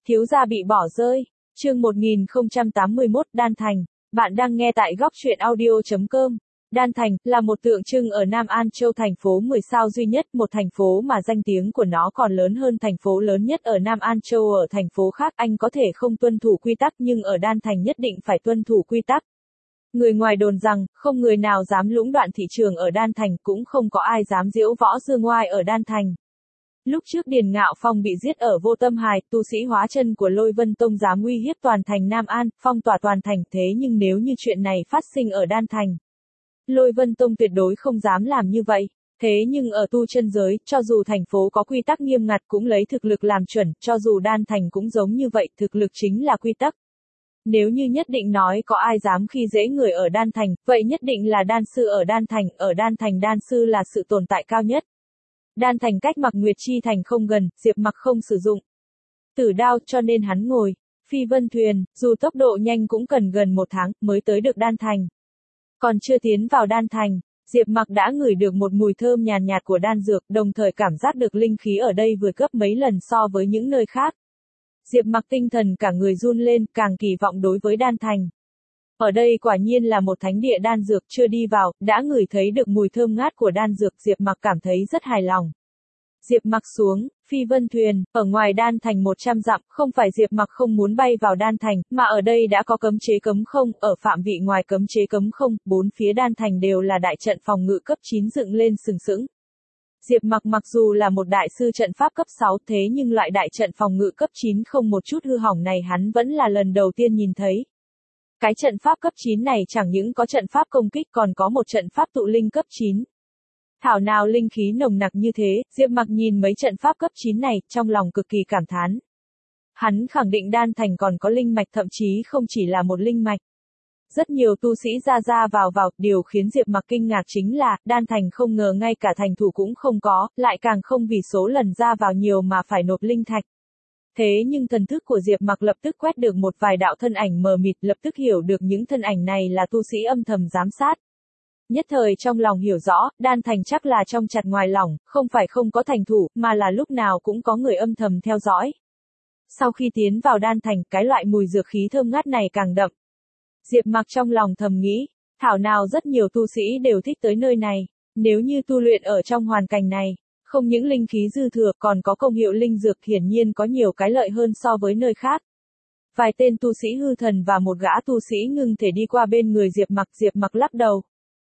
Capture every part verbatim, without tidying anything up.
Thiếu gia bị bỏ rơi. Chương một nghìn không trăm tám mươi mốt Đan Thành. Bạn đang nghe tại góc truyện audio chấm com. Đan Thành là một tượng trưng ở Nam An Châu, thành phố mười sao duy nhất, một thành phố mà danh tiếng của nó còn lớn hơn thành phố lớn nhất ở Nam An Châu. Ở thành phố khác anh có thể không tuân thủ quy tắc, nhưng ở Đan Thành nhất định phải tuân thủ quy tắc. Người ngoài đồn rằng, không người nào dám lũng đoạn thị trường ở Đan Thành, cũng không có ai dám diễu võ dương oai ở Đan Thành. Lúc trước Điền Ngạo Phong bị giết ở Vô Tâm Hài, tu sĩ hóa chân của Lôi Vân Tông dám uy hiếp toàn thành Nam An, phong tỏa toàn thành, thế nhưng nếu như chuyện này phát sinh ở Đan Thành, Lôi Vân Tông tuyệt đối không dám làm như vậy. Thế nhưng ở tu chân giới, cho dù thành phố có quy tắc nghiêm ngặt cũng lấy thực lực làm chuẩn, cho dù Đan Thành cũng giống như vậy, thực lực chính là quy tắc. Nếu như nhất định nói có ai dám khi dễ người ở Đan Thành, vậy nhất định là đan sư ở Đan Thành, ở Đan Thành đan sư là sự tồn tại cao nhất. Đan Thành cách Mạc Nguyệt Chi Thành không gần, Diệp Mặc không sử dụng tử đao, cho nên hắn ngồi phi vân thuyền, dù tốc độ nhanh cũng cần gần một tháng mới tới được Đan Thành. Còn chưa tiến vào Đan Thành, Diệp Mặc đã ngửi được một mùi thơm nhàn nhạt, nhạt của đan dược, đồng thời cảm giác được linh khí ở đây vừa gấp mấy lần so với những nơi khác. Diệp Mặc tinh thần cả người run lên, càng kỳ vọng đối với Đan Thành. Ở đây quả nhiên là một thánh địa đan dược, chưa đi vào, đã ngửi thấy được mùi thơm ngát của đan dược, Diệp Mặc cảm thấy rất hài lòng. Diệp Mặc xuống phi vân thuyền, ở ngoài Đan Thành một trăm dặm, không phải Diệp Mặc không muốn bay vào Đan Thành, mà ở đây đã có cấm chế cấm không, ở phạm vị ngoài cấm chế cấm không, bốn phía Đan Thành đều là đại trận phòng ngự cấp chín dựng lên sừng sững. Diệp Mặc mặc dù là một đại sư trận pháp cấp sáu, thế nhưng loại đại trận phòng ngự cấp chín không một chút hư hỏng này hắn vẫn là lần đầu tiên nhìn thấy. Cái trận pháp cấp chín này chẳng những có trận pháp công kích, còn có một trận pháp tụ linh cấp chín. Thảo nào linh khí nồng nặc như thế, Diệp Mặc nhìn mấy trận pháp cấp chín này, trong lòng cực kỳ cảm thán. Hắn khẳng định Đan Thành còn có linh mạch, thậm chí không chỉ là một linh mạch. Rất nhiều tu sĩ ra ra vào vào, điều khiến Diệp Mặc kinh ngạc chính là, Đan Thành không ngờ ngay cả thành thủ cũng không có, lại càng không vì số lần ra vào nhiều mà phải nộp linh thạch. Thế nhưng thần thức của Diệp Mặc lập tức quét được một vài đạo thân ảnh mờ mịt, lập tức hiểu được những thân ảnh này là tu sĩ âm thầm giám sát. Nhất thời trong lòng hiểu rõ, Đan Thành chắc là trong chặt ngoài lỏng, không phải không có thành thủ, mà là lúc nào cũng có người âm thầm theo dõi. Sau khi tiến vào Đan Thành, cái loại mùi dược khí thơm ngát này càng đậm. Diệp Mặc trong lòng thầm nghĩ, thảo nào rất nhiều tu sĩ đều thích tới nơi này, nếu như tu luyện ở trong hoàn cảnh này, không những linh khí dư thừa, còn có công hiệu linh dược, hiển nhiên có nhiều cái lợi hơn so với nơi khác. Vài tên tu sĩ hư thần và một gã tu sĩ ngưng thể đi qua bên người Diệp Mặc, Diệp Mặc lắc đầu.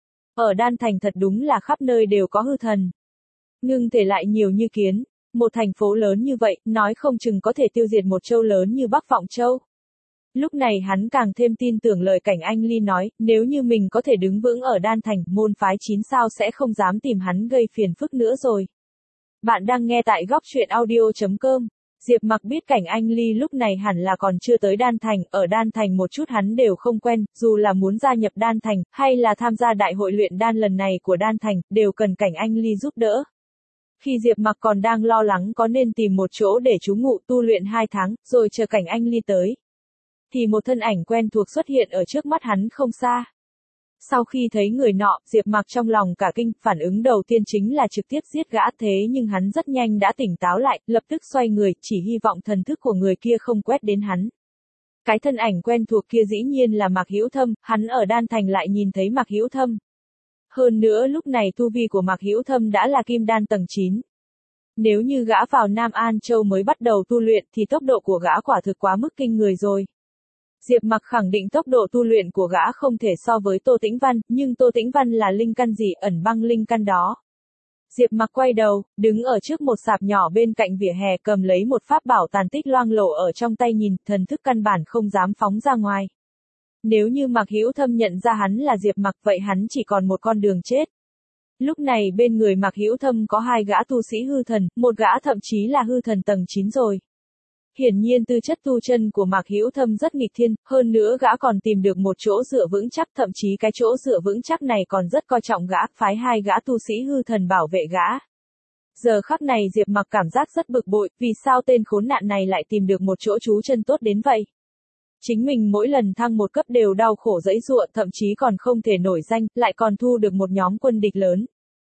Ở Đan Thành thật đúng là khắp nơi đều có hư thần. Ngưng thể lại nhiều như kiến, một thành phố lớn như vậy, nói không chừng có thể tiêu diệt một châu lớn như Bắc Vọng Châu. Lúc này hắn càng thêm tin tưởng lời Cảnh Anh Ly nói, nếu như mình có thể đứng vững ở Đan Thành, môn phái chín sao sẽ không dám tìm hắn gây phiền phức nữa rồi. Bạn đang nghe tại góc truyện audio chấm com. Diệp Mặc biết Cảnh Anh Ly lúc này hẳn là còn chưa tới Đan Thành, ở Đan Thành một chút hắn đều không quen, dù là muốn gia nhập Đan Thành, hay là tham gia đại hội luyện đan lần này của Đan Thành, đều cần Cảnh Anh Ly giúp đỡ. Khi Diệp Mặc còn đang lo lắng có nên tìm một chỗ để trú ngụ tu luyện hai tháng, rồi chờ Cảnh Anh Ly tới, thì một thân ảnh quen thuộc xuất hiện ở trước mắt hắn không xa. Sau khi thấy người nọ, Diệp Mặc trong lòng cả kinh, phản ứng đầu tiên chính là trực tiếp giết gã, thế nhưng hắn rất nhanh đã tỉnh táo lại, lập tức xoay người, chỉ hy vọng thần thức của người kia không quét đến hắn. Cái thân ảnh quen thuộc kia dĩ nhiên là Mạc Hữu Thâm, hắn ở Đan Thành lại nhìn thấy Mạc Hữu Thâm. Hơn nữa lúc này tu vi của Mạc Hữu Thâm đã là kim đan tầng chín. Nếu như gã vào Nam An Châu mới bắt đầu tu luyện thì tốc độ của gã quả thực quá mức kinh người rồi. Diệp Mặc khẳng định tốc độ tu luyện của gã không thể so với Tô Tĩnh Văn, nhưng Tô Tĩnh Văn là linh căn gì, ẩn băng linh căn đó. Diệp Mặc quay đầu, đứng ở trước một sạp nhỏ bên cạnh vỉa hè, cầm lấy một pháp bảo tàn tích loang lổ ở trong tay, nhìn, thần thức căn bản không dám phóng ra ngoài. Nếu như Mạc Hữu Thâm nhận ra hắn là Diệp Mặc, vậy hắn chỉ còn một con đường chết. Lúc này bên người Mạc Hữu Thâm có hai gã tu sĩ hư thần, một gã thậm chí là hư thần tầng chín rồi. Hiển nhiên tư chất tu chân của Mạc Hữu Thâm rất nghịch thiên, hơn nữa gã còn tìm được một chỗ dựa vững chắc, thậm chí cái chỗ dựa vững chắc này còn rất coi trọng gã, phái hai gã tu sĩ hư thần bảo vệ gã. Giờ khắc này Diệp Mặc cảm giác rất bực bội, vì sao tên khốn nạn này lại tìm được một chỗ trú chân tốt đến vậy? Chính mình mỗi lần thăng một cấp đều đau khổ giãy giụa, thậm chí còn không thể nổi danh, lại còn thu được một nhóm quân địch lớn.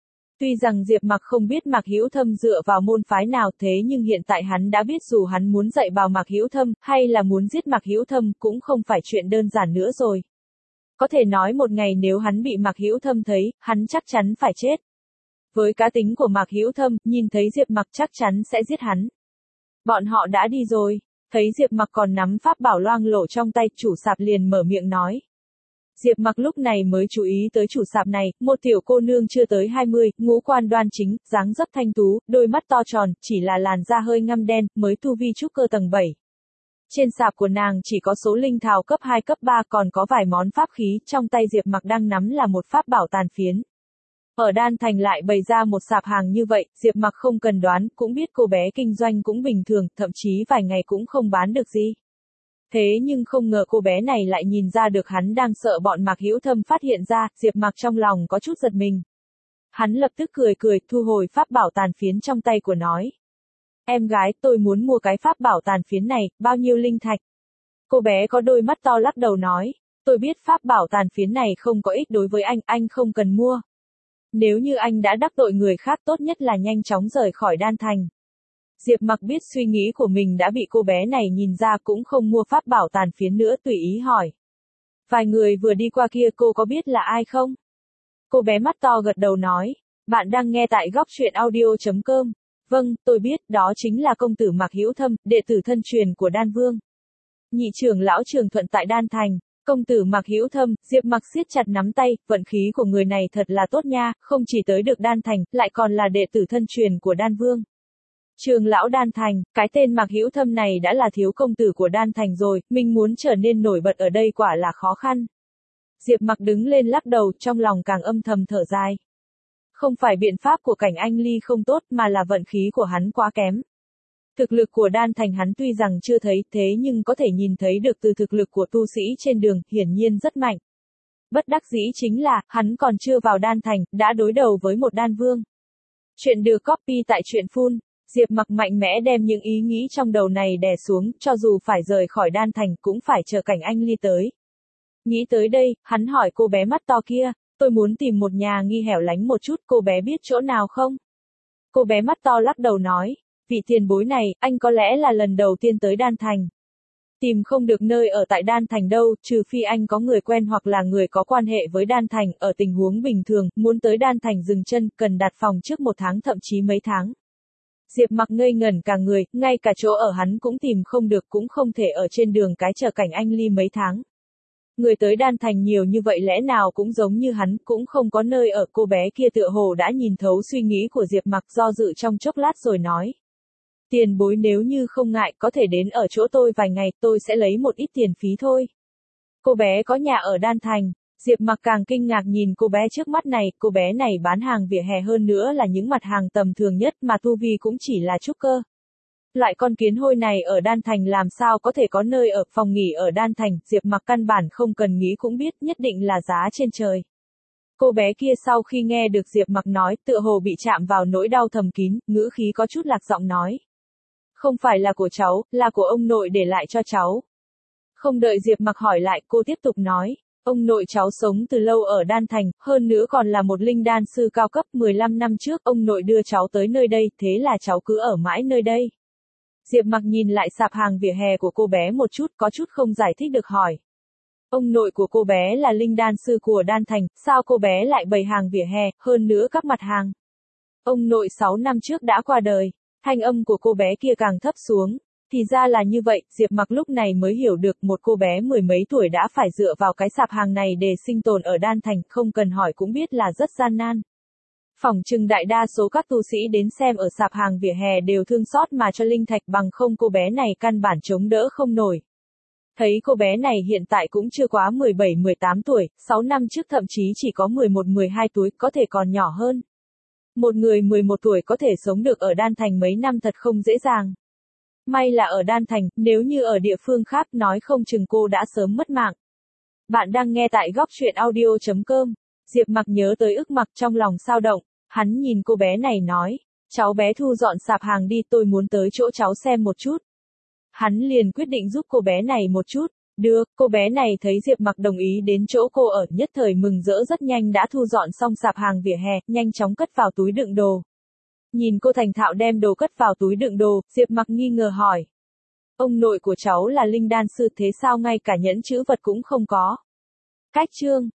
Tuy rằng Diệp Mặc không biết Mạc Hữu Thâm dựa vào môn phái nào, thế nhưng hiện tại hắn đã biết dù hắn muốn dạy bảo Mạc Hữu Thâm, hay là muốn giết Mạc Hữu Thâm cũng không phải chuyện đơn giản nữa rồi. Có thể nói một ngày nếu hắn bị Mạc Hữu Thâm thấy, hắn chắc chắn phải chết. Với cá tính của Mạc Hữu Thâm, nhìn thấy Diệp Mặc chắc chắn sẽ giết hắn. Bọn họ đã đi rồi, thấy Diệp Mặc còn nắm pháp bảo loang lổ trong tay, chủ sạp liền mở miệng nói. Diệp Mặc lúc này mới chú ý tới chủ sạp này, một tiểu cô nương chưa tới hai mươi, ngũ quan đoan chính, dáng dấp thanh tú, đôi mắt to tròn, chỉ là làn da hơi ngăm đen, mới tu vi trúc cơ tầng bảy. Trên sạp của nàng chỉ có số linh thảo cấp hai cấp ba, còn có vài món pháp khí, trong tay Diệp Mặc đang nắm là một pháp bảo tàn phiến. Ở Đan Thành lại bày ra một sạp hàng như vậy, Diệp Mặc không cần đoán, cũng biết cô bé kinh doanh cũng bình thường, thậm chí vài ngày cũng không bán được gì. Thế nhưng không ngờ cô bé này lại nhìn ra được hắn đang sợ bọn Mạc Hữu Thâm phát hiện ra, Diệp Mặc trong lòng có chút giật mình. Hắn lập tức cười cười, thu hồi pháp bảo tàn phiến trong tay của nói. Em gái, tôi muốn mua cái pháp bảo tàn phiến này, bao nhiêu linh thạch? Cô bé có đôi mắt to lắc đầu nói, tôi biết pháp bảo tàn phiến này không có ích đối với anh, anh không cần mua. Nếu như anh đã đắc tội người khác tốt nhất là nhanh chóng rời khỏi Đan Thành. Diệp Mặc biết suy nghĩ của mình đã bị cô bé này nhìn ra, cũng không mua pháp bảo tàn phiến nữa, tùy ý hỏi. Vài người vừa đi qua kia, cô có biết là ai không? Cô bé mắt to gật đầu nói, bạn đang nghe tại góc truyện audio chấm com. Vâng, tôi biết, đó chính là công tử Mạc Hữu Thâm, đệ tử thân truyền của Đan Vương. Nhị trưởng lão Trường Thuận tại Đan Thành. Công tử Mạc Hữu Thâm, Diệp Mặc siết chặt nắm tay, vận khí của người này thật là tốt nha, không chỉ tới được Đan Thành, lại còn là đệ tử thân truyền của Đan Vương. Trường lão Đan Thành, cái tên Mạc Hữu Thâm này đã là thiếu công tử của Đan Thành rồi, mình muốn trở nên nổi bật ở đây quả là khó khăn. Diệp Mặc đứng lên lắc đầu, trong lòng càng âm thầm thở dài. Không phải biện pháp của Cảnh Anh Ly không tốt, mà là vận khí của hắn quá kém. Thực lực của Đan Thành hắn tuy rằng chưa thấy, thế nhưng có thể nhìn thấy được từ thực lực của tu sĩ trên đường, hiển nhiên rất mạnh. Bất đắc dĩ chính là, hắn còn chưa vào Đan Thành, đã đối đầu với một Đan Vương. Chuyện được copy tại truyện Full. Diệp Mặc mạnh mẽ đem những ý nghĩ trong đầu này đè xuống, cho dù phải rời khỏi Đan Thành cũng phải chờ Cảnh Anh Ly tới. Nghĩ tới đây, hắn hỏi cô bé mắt to kia, tôi muốn tìm một nhà nghi hẻo lánh một chút, cô bé biết chỗ nào không? Cô bé mắt to lắc đầu nói, vị tiền bối này, anh có lẽ là lần đầu tiên tới Đan Thành. Tìm không được nơi ở tại Đan Thành đâu, trừ phi anh có người quen hoặc là người có quan hệ với Đan Thành, ở tình huống bình thường, muốn tới Đan Thành dừng chân, cần đặt phòng trước một tháng thậm chí mấy tháng. Diệp Mặc ngây ngẩn cả người, ngay cả chỗ ở hắn cũng tìm không được, cũng không thể ở trên đường cái chờ Cảnh Anh Ly mấy tháng. Người tới Đan Thành nhiều như vậy lẽ nào cũng giống như hắn, cũng không có nơi ở. Cô bé kia tựa hồ đã nhìn thấu suy nghĩ của Diệp Mặc, do dự trong chốc lát rồi nói. Tiền bối nếu như không ngại có thể đến ở chỗ tôi vài ngày, tôi sẽ lấy một ít tiền phí thôi. Cô bé có nhà ở Đan Thành. Diệp Mặc càng kinh ngạc nhìn cô bé trước mắt này, cô bé này bán hàng vỉa hè, hơn nữa là những mặt hàng tầm thường nhất, mà tu vi cũng chỉ là trúc cơ. Loại con kiến hôi này ở Đan Thành làm sao có thể có nơi ở, phòng nghỉ ở Đan Thành, Diệp Mặc căn bản không cần nghĩ cũng biết, nhất định là giá trên trời. Cô bé kia sau khi nghe được Diệp Mặc nói, tựa hồ bị chạm vào nỗi đau thầm kín, ngữ khí có chút lạc giọng nói. Không phải là của cháu, là của ông nội để lại cho cháu. Không đợi Diệp Mặc hỏi lại, cô tiếp tục nói. Ông nội cháu sống từ lâu ở Đan Thành, hơn nữa còn là một linh đan sư cao cấp, mười lăm năm trước ông nội đưa cháu tới nơi đây, thế là cháu cứ ở mãi nơi đây. Diệp Mặc nhìn lại sạp hàng vỉa hè của cô bé một chút, có chút không giải thích được hỏi. Ông nội của cô bé là linh đan sư của Đan Thành, sao cô bé lại bày hàng vỉa hè, hơn nữa các mặt hàng. Ông nội sáu năm trước đã qua đời, thanh âm của cô bé kia càng thấp xuống. Thì ra là như vậy, Diệp Mặc lúc này mới hiểu được, một cô bé mười mấy tuổi đã phải dựa vào cái sạp hàng này để sinh tồn ở Đan Thành, không cần hỏi cũng biết là rất gian nan. Phỏng chừng đại đa số các tu sĩ đến xem ở sạp hàng vỉa hè đều thương xót mà cho linh thạch, bằng không cô bé này căn bản chống đỡ không nổi. Thấy cô bé này hiện tại cũng chưa quá mười bảy mười tám tuổi, sáu năm trước thậm chí chỉ có mười một mười hai tuổi, có thể còn nhỏ hơn. Một người mười một tuổi có thể sống được ở Đan Thành mấy năm thật không dễ dàng. May là ở Đan Thành, nếu như ở địa phương khác nói không chừng cô đã sớm mất mạng. Bạn đang nghe tại góc truyện audio chấm com. Diệp Mặc nhớ tới ức Mặc, trong lòng sao động, hắn nhìn cô bé này nói, cháu bé thu dọn sạp hàng đi, tôi muốn tới chỗ cháu xem một chút. Hắn liền quyết định giúp cô bé này một chút, Được, cô bé này thấy Diệp Mặc đồng ý đến chỗ cô ở, nhất thời mừng rỡ, rất nhanh đã thu dọn xong sạp hàng vỉa hè, nhanh chóng cất vào túi đựng đồ. Nhìn cô thành thạo đem đồ cất vào túi đựng đồ, Diệp Mặc nghi ngờ hỏi. Ông nội của cháu là linh đan sư, thế sao ngay cả nhẫn chữ vật cũng không có? Cách chương